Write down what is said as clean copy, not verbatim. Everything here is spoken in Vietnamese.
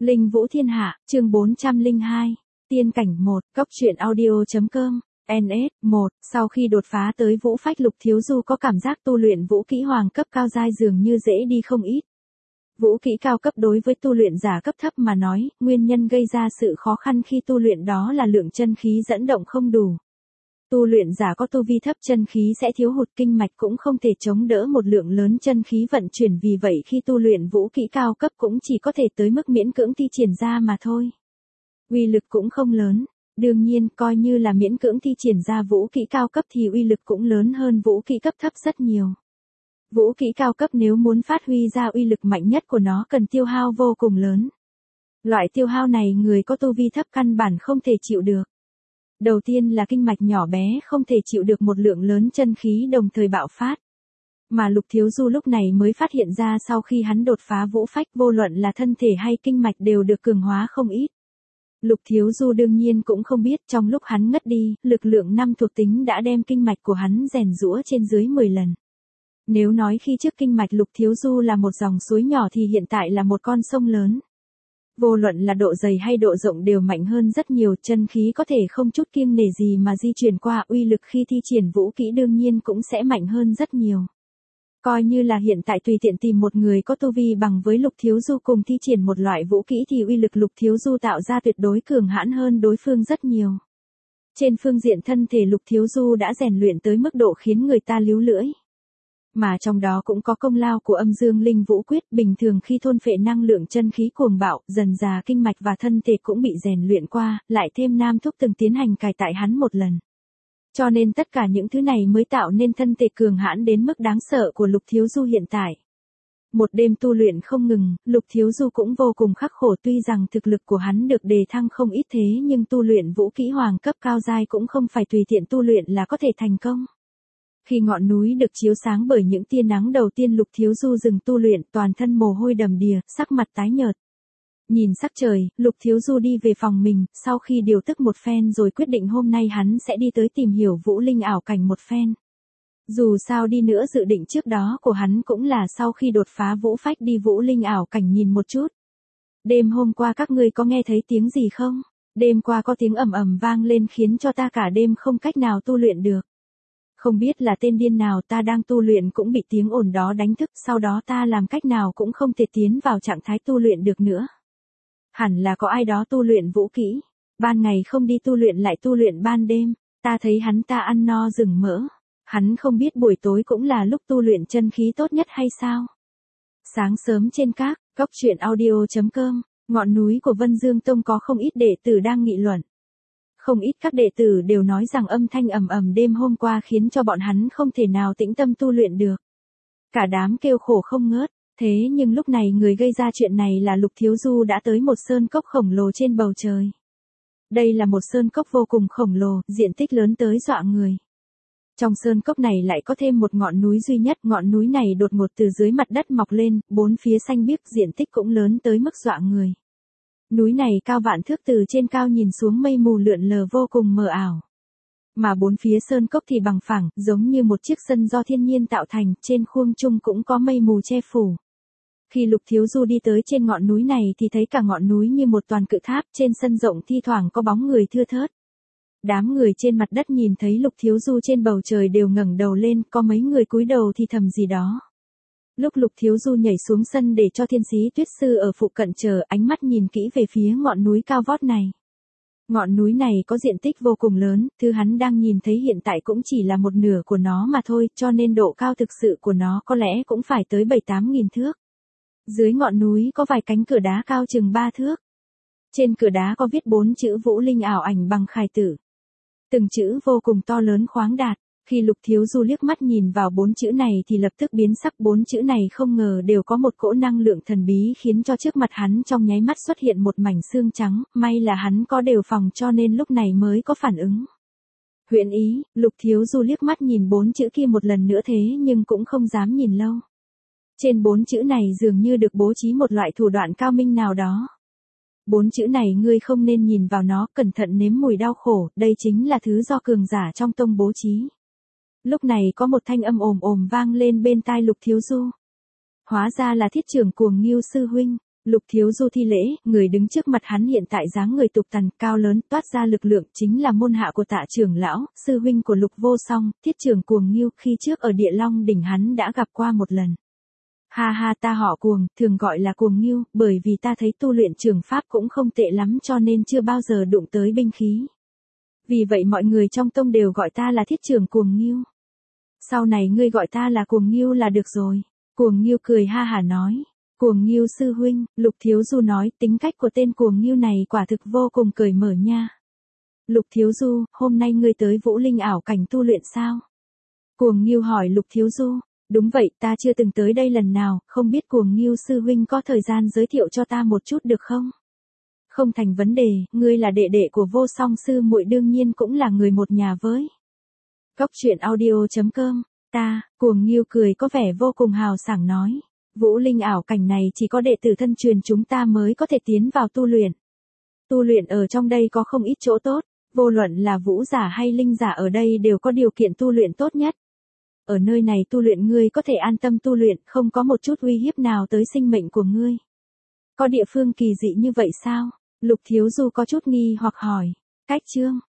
Linh Vũ Thiên Hạ, chương 402. Tiên cảnh 1, cốc truyện audio.com. NS 1, sau khi đột phá tới Vũ Phách, Lục Thiếu Du có cảm giác tu luyện vũ kỹ hoàng cấp cao giai dường như dễ đi không ít. Vũ kỹ cao cấp đối với tu luyện giả cấp thấp mà nói, nguyên nhân gây ra sự khó khăn khi tu luyện đó là lượng chân khí dẫn động không đủ. Tu luyện giả có tu vi thấp, chân khí sẽ thiếu hụt, kinh mạch cũng không thể chống đỡ một lượng lớn chân khí vận chuyển, vì vậy khi tu luyện vũ kỹ cao cấp cũng chỉ có thể tới mức miễn cưỡng thi triển ra mà thôi. Uy lực cũng không lớn. Đương nhiên, coi như là miễn cưỡng thi triển ra vũ kỹ cao cấp thì uy lực cũng lớn hơn vũ kỹ cấp thấp rất nhiều. Vũ kỹ cao cấp nếu muốn phát huy ra uy lực mạnh nhất của nó cần tiêu hao vô cùng lớn. Loại tiêu hao này người có tu vi thấp căn bản không thể chịu được. Đầu tiên là kinh mạch nhỏ bé không thể chịu được một lượng lớn chân khí đồng thời bạo phát. Mà Lục Thiếu Du lúc này mới phát hiện ra sau khi hắn đột phá Vũ Phách, vô luận là thân thể hay kinh mạch đều được cường hóa không ít. Lục Thiếu Du đương nhiên cũng không biết trong lúc hắn ngất đi, lực lượng 5 thuộc tính đã đem kinh mạch của hắn rèn giũa trên dưới 10 lần. Nếu nói khi trước kinh mạch Lục Thiếu Du là một dòng suối nhỏ thì hiện tại là một con sông lớn. Vô luận là độ dày hay độ rộng đều mạnh hơn rất nhiều, chân khí có thể không chút kiêng nể gì mà di chuyển qua, uy lực khi thi triển vũ kỹ đương nhiên cũng sẽ mạnh hơn rất nhiều. Coi như là hiện tại tùy tiện tìm một người có tu vi bằng với Lục Thiếu Du cùng thi triển một loại vũ kỹ thì uy lực Lục Thiếu Du tạo ra tuyệt đối cường hãn hơn đối phương rất nhiều. Trên phương diện thân thể Lục Thiếu Du đã rèn luyện tới mức độ khiến người ta líu lưỡi. Mà trong đó cũng có công lao của Âm Dương Linh Vũ Quyết, bình thường khi thôn phệ năng lượng chân khí cuồng bạo, dần dà kinh mạch và thân thể cũng bị rèn luyện qua, lại thêm Nam Thúc từng tiến hành cải tại hắn một lần. Cho nên tất cả những thứ này mới tạo nên thân thể cường hãn đến mức đáng sợ của Lục Thiếu Du hiện tại. Một đêm tu luyện không ngừng, Lục Thiếu Du cũng vô cùng khắc khổ, tuy rằng thực lực của hắn được đề thăng không ít thế nhưng tu luyện vũ kỹ hoàng cấp cao giai cũng không phải tùy tiện tu luyện là có thể thành công. Khi ngọn núi được chiếu sáng bởi những tia nắng đầu tiên, Lục Thiếu Du dừng tu luyện, toàn thân mồ hôi đầm đìa, sắc mặt tái nhợt. Nhìn sắc trời, Lục Thiếu Du đi về phòng mình, sau khi điều tức một phen rồi quyết định hôm nay hắn sẽ đi tới tìm hiểu Vũ Linh ảo cảnh một phen. Dù sao đi nữa dự định trước đó của hắn cũng là sau khi đột phá Vũ Phách đi Vũ Linh ảo cảnh nhìn một chút. Đêm hôm qua các ngươi có nghe thấy tiếng gì không? Đêm qua có tiếng ầm ầm vang lên khiến cho ta cả đêm không cách nào tu luyện được. Không biết là tên điên nào, ta đang tu luyện cũng bị tiếng ồn đó đánh thức, sau đó ta làm cách nào cũng không thể tiến vào trạng thái tu luyện được nữa. Hẳn là có ai đó tu luyện vũ kỹ, ban ngày không đi tu luyện lại tu luyện ban đêm, ta thấy hắn ta ăn no rừng mỡ, hắn không biết buổi tối cũng là lúc tu luyện chân khí tốt nhất hay sao? Sáng sớm trên các, cốc truyện audio.com, ngọn núi của Vân Dương Tông có không ít đệ tử đang nghị luận. Không ít các đệ tử đều nói rằng âm thanh ầm ầm đêm hôm qua khiến cho bọn hắn không thể nào tĩnh tâm tu luyện được. Cả đám kêu khổ không ngớt, thế nhưng lúc này người gây ra chuyện này là Lục Thiếu Du đã tới một sơn cốc khổng lồ trên bầu trời. Đây là một sơn cốc vô cùng khổng lồ, diện tích lớn tới dọa người. Trong sơn cốc này lại có thêm một ngọn núi duy nhất, ngọn núi này đột ngột từ dưới mặt đất mọc lên, bốn phía xanh biếc, diện tích cũng lớn tới mức dọa người. Núi này cao vạn thước, từ trên cao nhìn xuống mây mù lượn lờ vô cùng mờ ảo. Mà bốn phía sơn cốc thì bằng phẳng, giống như một chiếc sân do thiên nhiên tạo thành, trên khuôn trung cũng có mây mù che phủ. Khi Lục Thiếu Du đi tới trên ngọn núi này thì thấy cả ngọn núi như một toàn cự tháp, trên sân rộng thi thoảng có bóng người thưa thớt. Đám người trên mặt đất nhìn thấy Lục Thiếu Du trên bầu trời đều ngẩng đầu lên, có mấy người cúi đầu thì thầm gì đó. Lúc Lục Thiếu Du nhảy xuống sân để cho Thiên Sĩ Tuyết Sư ở phụ cận chờ, ánh mắt nhìn kỹ về phía ngọn núi cao vót này. Ngọn núi này có diện tích vô cùng lớn, thứ hắn đang nhìn thấy hiện tại cũng chỉ là một nửa của nó mà thôi, cho nên độ cao thực sự của nó có lẽ cũng phải tới 7-8 nghìn thước. Dưới ngọn núi có vài cánh cửa đá cao chừng 3 thước. Trên cửa đá có viết 4 chữ Vũ Linh ảo ảnh bằng khải tử. Từng chữ vô cùng to lớn khoáng đạt. Khi Lục Thiếu Du liếc mắt nhìn vào 4 chữ này thì lập tức biến sắc, 4 chữ này không ngờ đều có một cỗ năng lượng thần bí khiến cho trước mặt hắn trong nháy mắt xuất hiện một mảnh xương trắng, may là hắn có đề phòng cho nên lúc này mới có phản ứng. Huyễn ý, Lục Thiếu Du liếc mắt nhìn 4 chữ kia một lần nữa thế nhưng cũng không dám nhìn lâu. Trên 4 chữ này dường như được bố trí một loại thủ đoạn cao minh nào đó. 4 chữ này ngươi không nên nhìn vào nó, cẩn thận nếm mùi đau khổ, đây chính là thứ do cường giả trong tông bố trí. Lúc này có một thanh âm ồm ồm vang lên bên tai Lục Thiếu Du. Hóa ra là Thiết Trưởng Cuồng Ngưu sư huynh. Lục Thiếu Du thi lễ, người đứng trước mặt hắn hiện tại dáng người tục tằn, cao lớn, toát ra lực lượng, chính là môn hạ của Tạ trưởng lão, sư huynh của Lục Vô Song, Thiết trưởng Cuồng Nghiêu, khi trước ở Địa Long đỉnh hắn đã gặp qua một lần. Ha ha, ta họ Cuồng, thường gọi là Cuồng Nghiêu, bởi vì ta thấy tu luyện trường pháp cũng không tệ lắm cho nên chưa bao giờ đụng tới binh khí. Vì vậy mọi người trong tông đều gọi ta là Thiết trưởng Cuồng Nghiêu. Sau này ngươi gọi ta là Cuồng Nghiêu là được rồi. Cuồng Nghiêu cười ha hả nói. Cuồng Nghiêu sư huynh, Lục Thiếu Du nói, tính cách của tên Cuồng Nghiêu này quả thực vô cùng cởi mở nha. Lục Thiếu Du, hôm nay ngươi tới Vũ Linh ảo cảnh tu luyện sao? Cuồng Nghiêu hỏi Lục Thiếu Du. Đúng vậy, ta chưa từng tới đây lần nào, không biết Cuồng Nghiêu sư huynh có thời gian giới thiệu cho ta một chút được không? Không thành vấn đề, ngươi là đệ đệ của Vô Song sư muội đương nhiên cũng là người một nhà với. Cốc truyện audio.com, Cuồng Nghiêu cười có vẻ vô cùng hào sảng nói. Vũ Linh ảo cảnh này chỉ có đệ tử thân truyền chúng ta mới có thể tiến vào tu luyện. Tu luyện ở trong đây có không ít chỗ tốt, vô luận là vũ giả hay linh giả ở đây đều có điều kiện tu luyện tốt nhất. Ở nơi này tu luyện ngươi có thể an tâm tu luyện, không có một chút uy hiếp nào tới sinh mệnh của ngươi. Có địa phương kỳ dị như vậy sao? Lục Thiếu Du có chút nghi hoặc hỏi. Cách chương